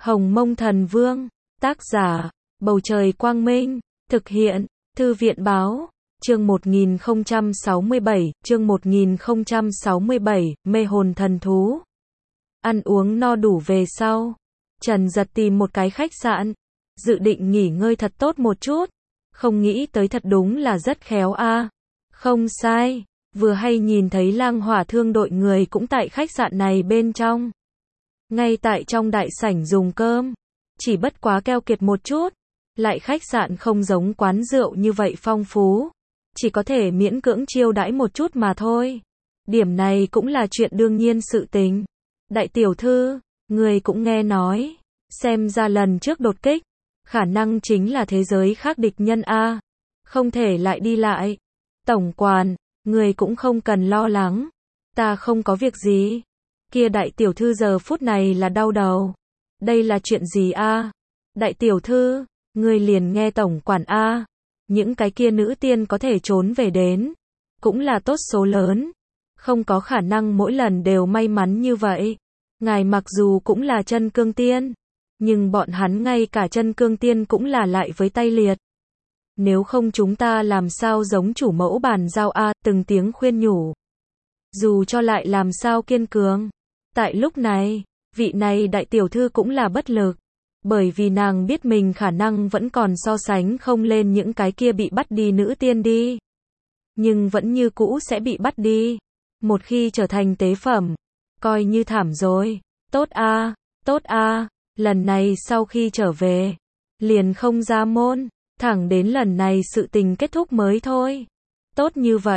Hồng Mông Thần Vương, tác giả, Bầu Trời Quang Minh, thực hiện, Thư viện Báo, chương 1067, mê hồn thần thú. Ăn uống no đủ về sau, Trần Dật tìm một cái khách sạn, dự định nghỉ ngơi thật tốt một chút, không nghĩ tới thật đúng là rất khéo a. Không sai, vừa hay nhìn thấy Lang Hỏa Thương đội người cũng tại khách sạn này bên trong. Ngay tại trong đại sảnh dùng cơm, chỉ bất quá keo kiệt một chút, lại khách sạn không giống quán rượu như vậy phong phú, chỉ có thể miễn cưỡng chiêu đãi một chút mà thôi. Điểm này cũng là chuyện đương nhiên sự tình. Đại tiểu thư, người cũng nghe nói, xem ra lần trước đột kích, khả năng chính là thế giới khác địch nhân a, không thể lại đi lại. Tổng quản, người cũng không cần lo lắng, ta không có việc gì. Kia đại tiểu thư giờ phút này là đau đầu. Đây là chuyện gì a? Đại tiểu thư, người liền nghe tổng quản a, những cái kia nữ tiên có thể trốn về đến, cũng là tốt số lớn, không có khả năng mỗi lần đều may mắn như vậy. Ngài mặc dù cũng là chân cương tiên, nhưng bọn hắn ngay cả chân cương tiên cũng là lại với tay liệt. Nếu không chúng ta làm sao giống chủ mẫu bàn giao a, từng tiếng khuyên nhủ. Dù cho lại làm sao kiên cường. Tại lúc này, vị này đại tiểu thư cũng là bất lực, bởi vì nàng biết mình khả năng vẫn còn so sánh không lên những cái kia bị bắt đi nữ tiên đi. Nhưng vẫn như cũ sẽ bị bắt đi. Một khi trở thành tế phẩm, coi như thảm rồi. Tốt a, lần này sau khi trở về, liền không ra môn, thẳng đến lần này sự tình kết thúc mới thôi. Tốt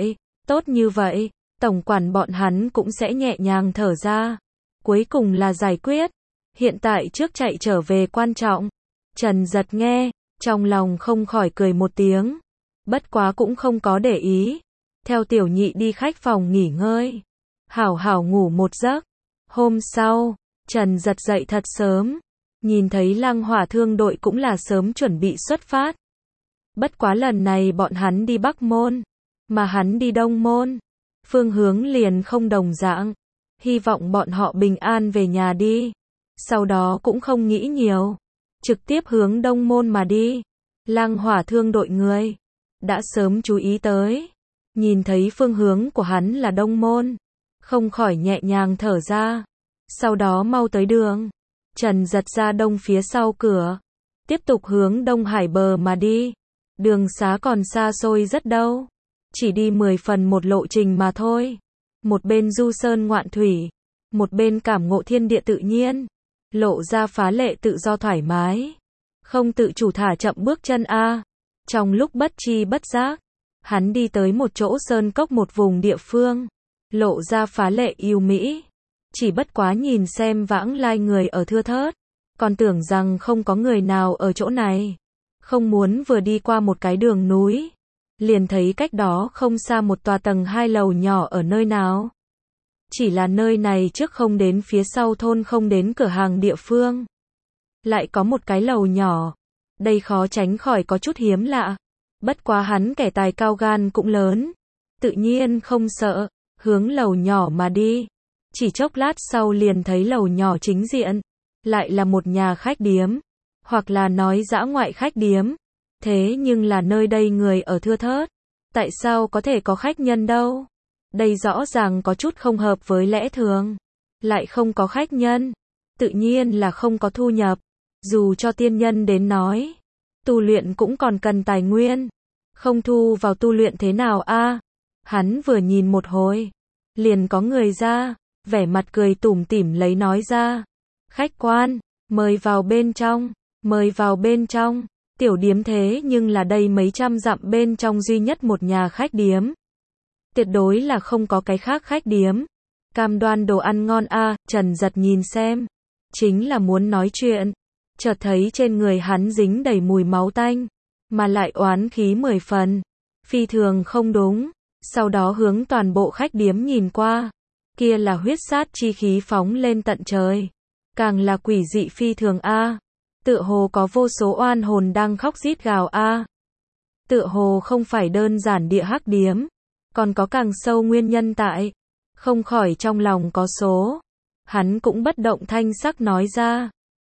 như vậy, tổng quản bọn hắn cũng sẽ nhẹ nhàng thở ra. Cuối cùng là giải quyết. Hiện tại trước chạy trở về quan trọng. Trần Dật nghe, trong lòng không khỏi cười một tiếng. Bất quá cũng không có để ý. Theo tiểu nhị đi khách phòng nghỉ ngơi. Hảo hảo ngủ một giấc. Hôm sau, Trần Dật dậy thật sớm. Nhìn thấy Lang Hỏa Thương đội cũng là sớm chuẩn bị xuất phát. Bất quá lần này bọn hắn đi Bắc Môn, mà hắn đi Đông Môn. Phương hướng liền không đồng dạng. Hy vọng bọn họ bình an về nhà đi. Sau đó cũng không nghĩ nhiều, trực tiếp hướng Đông Môn mà đi. Lang Hỏa Thương đội người đã sớm chú ý tới, nhìn thấy phương hướng của hắn là Đông Môn, không khỏi nhẹ nhàng thở ra. Sau đó mau tới đường. Trần Dật ra đông phía sau cửa, tiếp tục hướng Đông Hải bờ mà đi. Đường xá còn xa xôi rất đâu, chỉ đi 10 phần một lộ trình mà thôi. Một bên du sơn ngoạn thủy, một bên cảm ngộ thiên địa tự nhiên, lộ ra phá lệ tự do thoải mái, không tự chủ thả chậm bước chân a. Trong lúc bất chi bất giác, hắn đi tới một chỗ sơn cốc một vùng địa phương, lộ ra phá lệ yêu mỹ. Chỉ bất quá nhìn xem vãng lai người ở thưa thớt, còn tưởng rằng không có người nào ở chỗ này. Không muốn vừa đi qua một cái đường núi, liền thấy cách đó không xa một tòa tầng 2 lầu nhỏ ở nơi nào. Chỉ là nơi này trước không đến phía sau thôn không đến cửa hàng địa phương. Lại có một cái lầu nhỏ. Đây khó tránh khỏi có chút hiếm lạ. Bất quá hắn kẻ tài cao gan cũng lớn. Tự nhiên không sợ, hướng lầu nhỏ mà đi. Chỉ chốc lát sau liền thấy lầu nhỏ chính diện. Lại là một nhà khách điếm. Hoặc là nói dã ngoại khách điếm. Thế nhưng là nơi đây người ở thưa thớt. Tại sao có thể có khách nhân đâu? Đây rõ ràng có chút không hợp với lẽ thường. Lại không có khách nhân. Tự nhiên là không có thu nhập. Dù cho tiên nhân đến nói. Tu luyện cũng còn cần tài nguyên. Không thu vào tu luyện thế nào a? Hắn vừa nhìn một hồi. Liền có người ra. Vẻ mặt cười tủm tỉm lấy nói ra. Khách quan, mời vào bên trong. Mời vào bên trong. Tiểu điếm thế nhưng là đây mấy trăm dặm bên trong duy nhất một nhà khách điếm. Tuyệt đối là không có cái khác khách điếm. Cam đoan đồ ăn ngon a. Trần Dật nhìn xem, chính là muốn nói chuyện. Chợt thấy trên người hắn dính đầy mùi máu tanh, mà lại oán khí 10 phần. Phi thường không đúng. Sau đó hướng toàn bộ khách điếm nhìn qua. Kia là huyết sát chi khí phóng lên tận trời. Càng là quỷ dị phi thường a. Tựa hồ có vô số oan hồn đang khóc rít gào a. Tựa hồ không phải đơn giản địa hắc điếm, còn có càng sâu nguyên nhân tại. Không khỏi trong lòng có số. Hắn cũng bất động thanh sắc nói ra.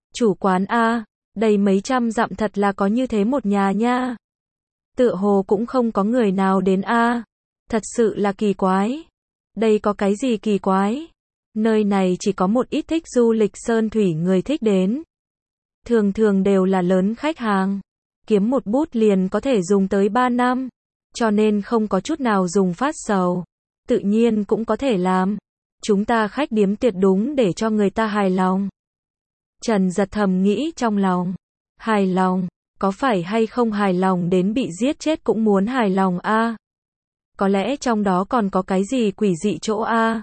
Chủ quán a, đầy mấy trăm dặm thật là có như thế một nhà nha. Tựa hồ cũng không có người nào đến a. Thật sự là kỳ quái. Đây có cái gì kỳ quái? Nơi này chỉ có một ít thích du lịch sơn thủy người thích đến. Thường thường đều là lớn khách hàng. Kiếm một bút liền có thể dùng tới 3 năm. Cho nên không có chút nào dùng phát sầu. Tự nhiên cũng có thể làm. Chúng ta khách điếm tuyệt đúng để cho người ta hài lòng. Trần Giật thầm nghĩ trong lòng. Hài lòng, có phải hay không hài lòng đến bị giết chết cũng muốn hài lòng a? Có lẽ trong đó còn có cái gì quỷ dị chỗ a?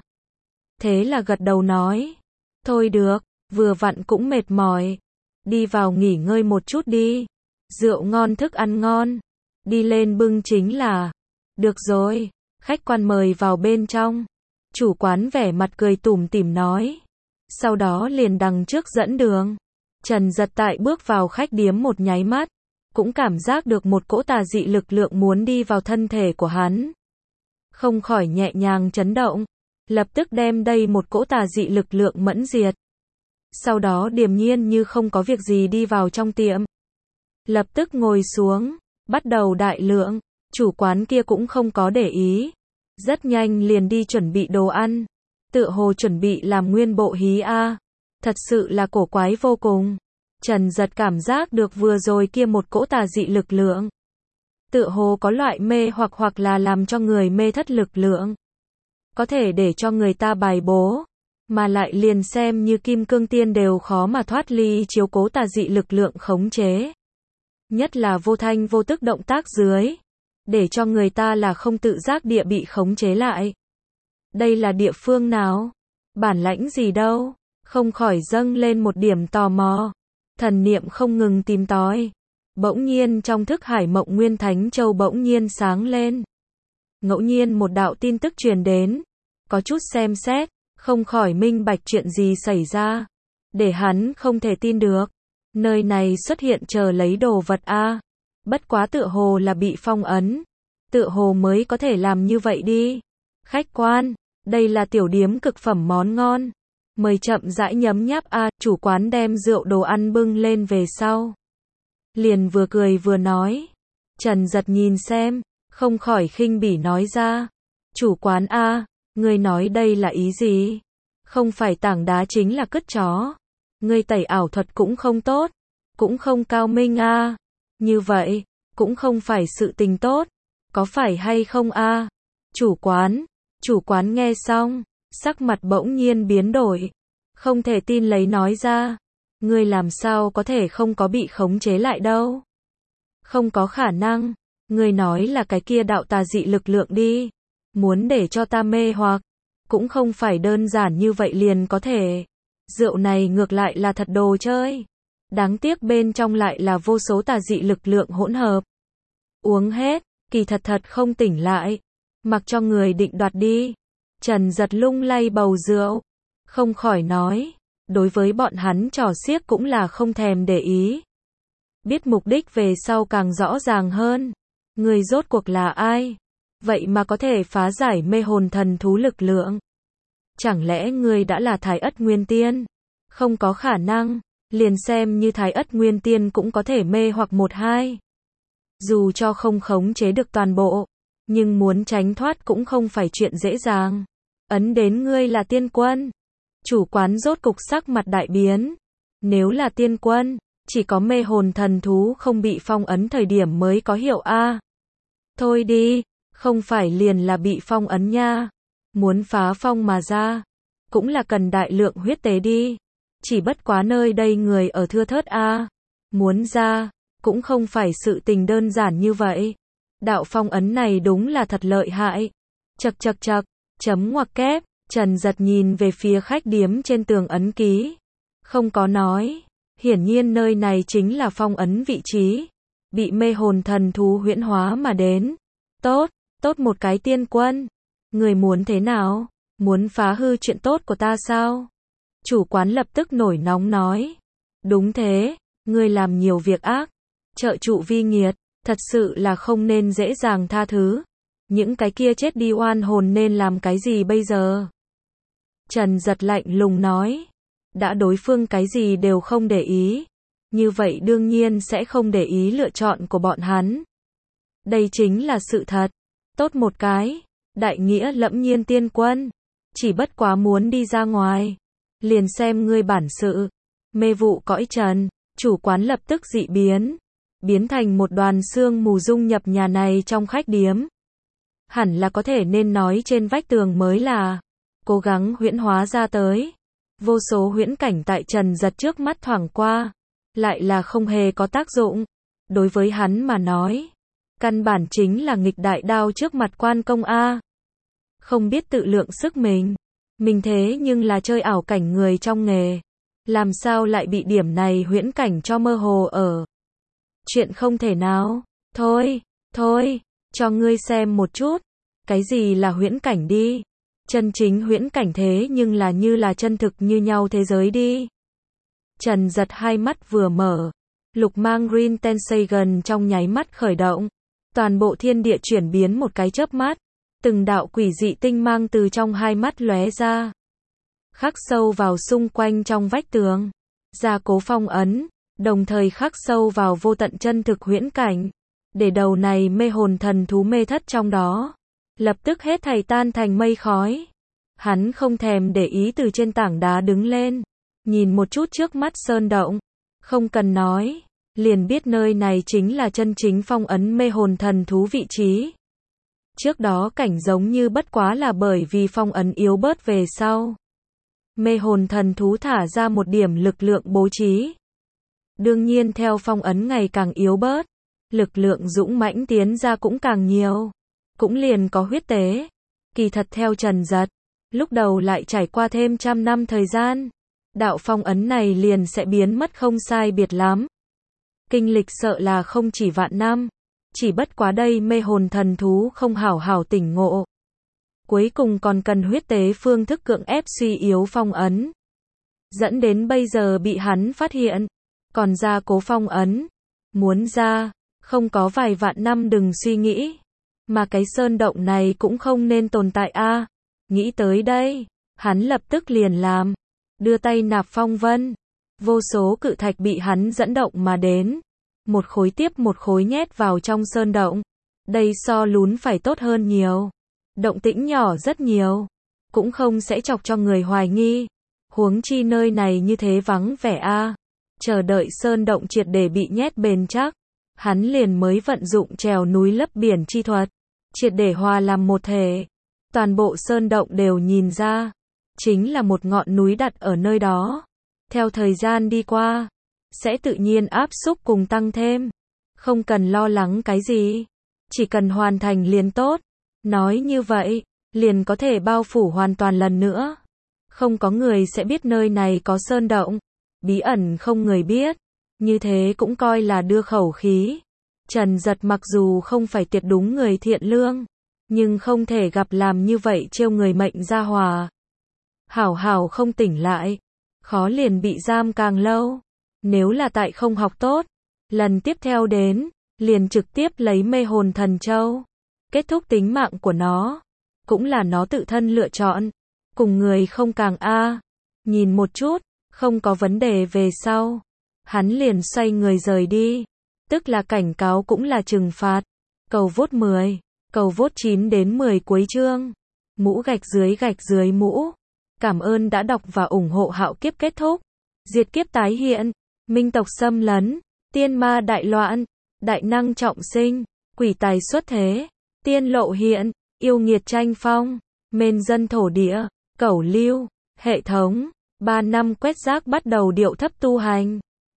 Thế là gật đầu nói. Thôi được, vừa vặn cũng mệt mỏi. Đi vào nghỉ ngơi một chút đi. Rượu ngon thức ăn ngon. Đi lên bưng chính là. Được rồi, khách quan mời vào bên trong. Chủ quán vẻ mặt cười tủm tỉm nói. Sau đó liền đằng trước dẫn đường. Trần Giật tại bước vào khách điếm một nháy mắt. Cũng cảm giác được một cỗ tà dị lực lượng muốn đi vào thân thể của hắn. Không khỏi nhẹ nhàng chấn động. Lập tức đem đây một cỗ tà dị lực lượng mẫn diệt. Sau đó điềm nhiên như không có việc gì đi vào trong tiệm. Lập tức ngồi xuống. Bắt đầu đại lượng. Chủ quán kia cũng không có để ý. Rất nhanh liền đi chuẩn bị đồ ăn. Tựa hồ chuẩn bị làm nguyên bộ hí a. Thật sự là cổ quái vô cùng. Trần Giật cảm giác được vừa rồi kia một cỗ tà dị lực lượng. Tựa hồ có loại mê hoặc là làm cho người mê thất lực lượng. Có thể để cho người ta bài bố. Mà lại liền xem như kim cương tiên đều khó mà thoát ly chiếu cố tà dị lực lượng khống chế. Nhất là vô thanh vô tức động tác dưới. Để cho người ta là không tự giác địa bị khống chế lại. Đây là địa phương nào? Bản lãnh gì đâu? Không khỏi dâng lên một điểm tò mò. Thần niệm không ngừng tìm tòi. Bỗng nhiên trong thức hải mộng nguyên thánh châu bỗng nhiên sáng lên. Ngẫu nhiên một đạo tin tức truyền đến. Có chút xem xét, không khỏi minh bạch chuyện gì xảy ra. Để hắn không thể tin được. Nơi này xuất hiện chờ lấy đồ vật a. Bất quá tựa hồ là bị phong ấn. Tựa hồ mới có thể làm như vậy đi. Khách quan, đây là tiểu điếm cực phẩm món ngon. Mời chậm rãi nhấm nháp a. Chủ quán đem rượu đồ ăn bưng lên về sau. Liền vừa cười vừa nói. Trần Giật nhìn xem, không khỏi khinh bỉ nói ra. Chủ quán a, ngươi nói đây là ý gì? Không phải tảng đá chính là cứt chó. Ngươi tẩy ảo thuật cũng không tốt. Cũng không cao minh a. Như vậy, cũng không phải sự tình tốt. Có phải hay không a? Chủ quán nghe xong, sắc mặt bỗng nhiên biến đổi. Không thể tin lấy nói ra. Ngươi làm sao có thể không có bị khống chế lại đâu? Không có khả năng. Ngươi nói là cái kia đạo tà dị lực lượng đi. Muốn để cho ta mê hoặc. Cũng không phải đơn giản như vậy liền có thể. Rượu này ngược lại là thật đồ chơi. Đáng tiếc bên trong lại là vô số tà dị lực lượng hỗn hợp. Uống hết, kỳ thật không tỉnh lại. Mặc cho người định đoạt đi. Trần Giật lung lay bầu rượu. Không khỏi nói. Đối với bọn hắn trò xiếc cũng là không thèm để ý. Biết mục đích về sau càng rõ ràng hơn. Người rốt cuộc là ai? Vậy mà có thể phá giải mê hồn thần thú lực lượng. Chẳng lẽ người đã là Thái Ất Nguyên Tiên? Không có khả năng. Liền xem như Thái Ất Nguyên Tiên cũng có thể mê hoặc một hai. Dù cho không khống chế được toàn bộ. Nhưng muốn tránh thoát cũng không phải chuyện dễ dàng. Ấn đến ngươi là tiên quân. Chủ quán rốt cục sắc mặt đại biến. Nếu là tiên quân, chỉ có mê hồn thần thú không bị phong ấn thời điểm mới có hiệu a. Thôi đi, không phải liền là bị phong ấn nha. Muốn phá phong mà ra, cũng là cần đại lượng huyết tế đi. Chỉ bất quá nơi đây người ở thưa thớt a. Muốn ra, cũng không phải sự tình đơn giản như vậy. Đạo phong ấn này đúng là thật lợi hại. Chậc, chấm ngoặc kép. Trần Giật nhìn về phía khách điếm trên tường ấn ký. Không có nói. Hiển nhiên nơi này chính là phong ấn vị trí. Bị mê hồn thần thú huyễn hóa mà đến. Tốt một cái tiên quân. Người muốn thế nào? Muốn phá hư chuyện tốt của ta sao? Chủ quán lập tức nổi nóng nói. Đúng thế, ngươi làm nhiều việc ác. Trợ trụ vi nghiệt, thật sự là không nên dễ dàng tha thứ. Những cái kia chết đi oan hồn nên làm cái gì bây giờ? Trần Giật lạnh lùng nói. Đã đối phương cái gì đều không để ý, như vậy đương nhiên sẽ không để ý lựa chọn của bọn hắn. Đây chính là sự thật. Tốt một cái, đại nghĩa lẫm nhiên tiên quân. Chỉ bất quá muốn đi ra ngoài. Liền xem ngươi bản sự. Mê vụ cõi trần, chủ quán lập tức dị biến. Biến thành một đoàn sương mù dung nhập nhà này trong khách điếm. Hẳn là có thể nên nói trên vách tường mới là cố gắng huyễn hóa ra tới. Vô số huyễn cảnh tại Trần Giật trước mắt thoảng qua, lại là không hề có tác dụng. Đối với hắn mà nói, căn bản chính là nghịch đại đao trước mặt quan công a. Không biết tự lượng sức mình thế nhưng là chơi ảo cảnh người trong nghề, làm sao lại bị điểm này huyễn cảnh cho mơ hồ ở. Chuyện không thể nào, thôi, cho ngươi xem một chút, cái gì là huyễn cảnh đi. Chân chính huyễn cảnh thế nhưng là như là chân thực như nhau thế giới đi. Trần Giật hai mắt vừa mở, lục mang Green Tensagon trong nháy mắt khởi động. Toàn bộ thiên địa chuyển biến một cái chớp mắt, từng đạo quỷ dị tinh mang từ trong hai mắt lóe ra, khắc sâu vào xung quanh trong vách tường, gia cố phong ấn, đồng thời khắc sâu vào vô tận chân thực huyễn cảnh, để đầu này mê hồn thần thú mê thất trong đó, lập tức hết thảy tan thành mây khói. Hắn không thèm để ý từ trên tảng đá đứng lên, nhìn một chút trước mắt sơn động, không cần nói, liền biết nơi này chính là chân chính phong ấn mê hồn thần thú vị trí. Trước đó cảnh giống như bất quá là bởi vì phong ấn yếu bớt về sau. Mê hồn thần thú thả ra một điểm lực lượng bố trí. Đương nhiên theo phong ấn ngày càng yếu bớt, lực lượng dũng mãnh tiến ra cũng càng nhiều. Cũng liền có huyết tế. Kỳ thật theo Trần Giật, lúc đầu lại trải qua thêm 100 năm thời gian, đạo phong ấn này liền sẽ biến mất không sai biệt lắm. Kinh lịch sợ là không chỉ vạn năm, chỉ bất quá đây mê hồn thần thú không hảo hảo tỉnh ngộ. Cuối cùng còn cần huyết tế phương thức cưỡng ép suy yếu phong ấn. Dẫn đến bây giờ bị hắn phát hiện, còn ra cố phong ấn. Muốn ra, không có vài vạn năm đừng suy nghĩ. Mà cái sơn động này cũng không nên tồn tại a. Nghĩ tới đây, hắn lập tức liền làm. Đưa tay nạp phong vân. Vô số cự thạch bị hắn dẫn động mà đến. Một khối tiếp một khối nhét vào trong sơn động. Đây so lún phải tốt hơn nhiều. Động tĩnh nhỏ rất nhiều. Cũng không sẽ chọc cho người hoài nghi. Huống chi nơi này như thế vắng vẻ a. Chờ đợi sơn động triệt để bị nhét bền chắc. Hắn liền mới vận dụng trèo núi lấp biển chi thuật. Triệt để hòa làm một thể. Toàn bộ sơn động đều nhìn ra. Chính là một ngọn núi đặt ở nơi đó. Theo thời gian đi qua, sẽ tự nhiên áp xúc cùng tăng thêm. Không cần lo lắng cái gì. Chỉ cần hoàn thành liền tốt. Nói như vậy, liền có thể bao phủ hoàn toàn lần nữa. Không có người sẽ biết nơi này có sơn động. Bí ẩn không người biết. Như thế cũng coi là đưa khẩu khí. Trần Giật mặc dù không phải tuyệt đúng người thiện lương, nhưng không thể gặp làm như vậy trêu người mệnh gia hòa. Hảo hảo không tỉnh lại, khó liền bị giam càng lâu. Nếu là tại không học tốt, lần tiếp theo đến, liền trực tiếp lấy mê hồn thần châu, kết thúc tính mạng của nó. Cũng là nó tự thân lựa chọn. Cùng người không càng a. Nhìn một chút, không có vấn đề về sau. Hắn liền xoay người rời đi. Tức là cảnh cáo cũng là trừng phạt. Cầu vote 10. Cầu vote 9 đến 10 cuối chương. Mũ gạch dưới mũ. Cảm ơn đã đọc và ủng hộ Hạo Kiếp kết thúc. Diệt kiếp tái hiện. Minh tộc xâm lấn. Tiên ma đại loạn. Đại năng trọng sinh. Quỷ tài xuất thế. Tiên lộ hiện. Yêu nghiệt tranh phong. Mên dân thổ địa. Cẩu lưu. Hệ thống. 3 năm quét rác bắt đầu điệu thấp tu hành.